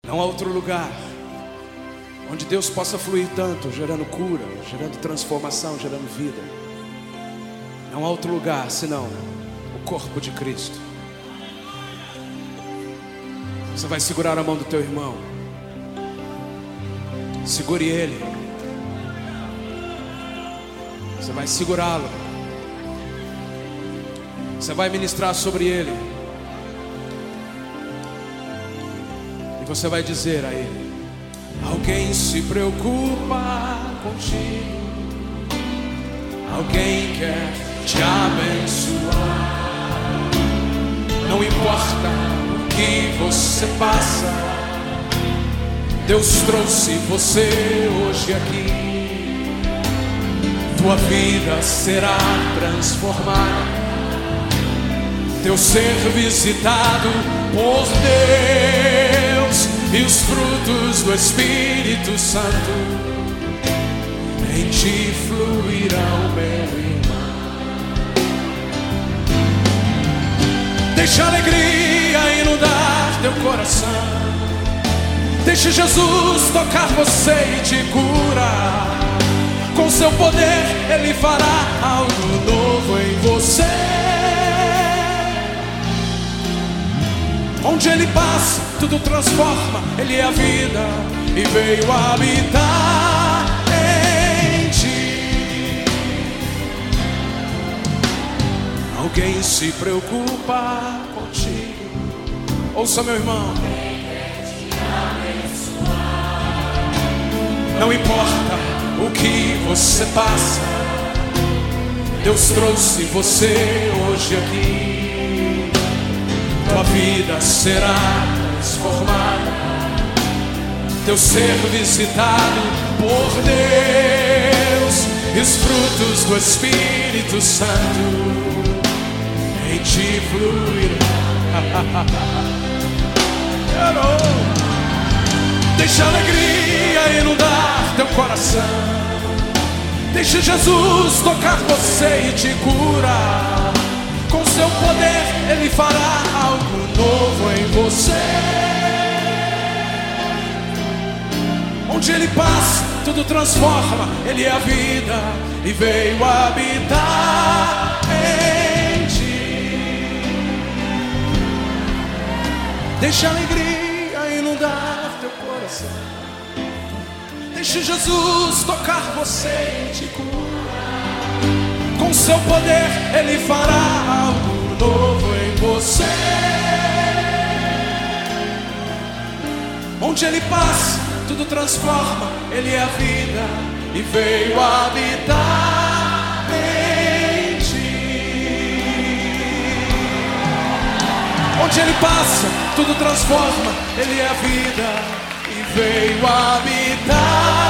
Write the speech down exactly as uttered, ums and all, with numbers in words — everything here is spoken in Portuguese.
Não há outro lugar onde Deus possa fluir tanto, gerando cura, gerando transformação, gerando vida. Não há outro lugar senão o corpo de Cristo. Você vai segurar a mão do teu irmão. Segure ele. Você vai segurá-lo. Você vai ministrar sobre ele. E você vai dizer a ele: alguém se preocupa contigo. Alguém quer te abençoar. Não importa o que você passa, Deus trouxe você hoje aqui. Tua vida será transformada, teu ser visitado por Deus, e os frutos do Espírito Santo em ti fluirão, meu irmão. Deixa a alegria inundar teu coração. Deixa Jesus tocar você e te curar. Com seu poder Ele fará algo novo em você. Onde Ele passa, tudo transforma. Ele é a vida e veio habitar em ti. Alguém se preocupa contigo. Ouça, meu irmão. Não importa o que você passa, Deus trouxe você hoje aqui. Tua vida será transformada, teu ser visitado por Deus, e os frutos do Espírito Santo em ti fluirão. Deixa a alegria inundar teu coração. Deixa Jesus tocar você e te curar. Com seu poder Ele fará algo novo em você. Onde Ele passa, tudo transforma. Ele é a vida e veio habitar em ti. Deixa a alegria inundar teu coração. Deixe Jesus tocar você e te curar. Com seu poder Ele fará algo novo em você. Onde Ele passa, tudo transforma. Ele é a vida e veio habitar em ti. Onde Ele passa, tudo transforma. Ele é a vida e veio habitar.